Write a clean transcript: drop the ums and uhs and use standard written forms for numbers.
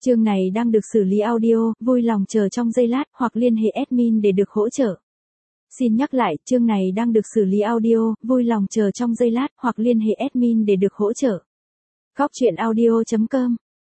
Chương này đang được xử lý audio, vui lòng chờ trong giây lát hoặc liên hệ admin để được hỗ trợ. Xin nhắc lại, chương này đang được xử lý audio, vui lòng chờ trong giây lát hoặc liên hệ admin để được hỗ trợ. Góc truyện audio.com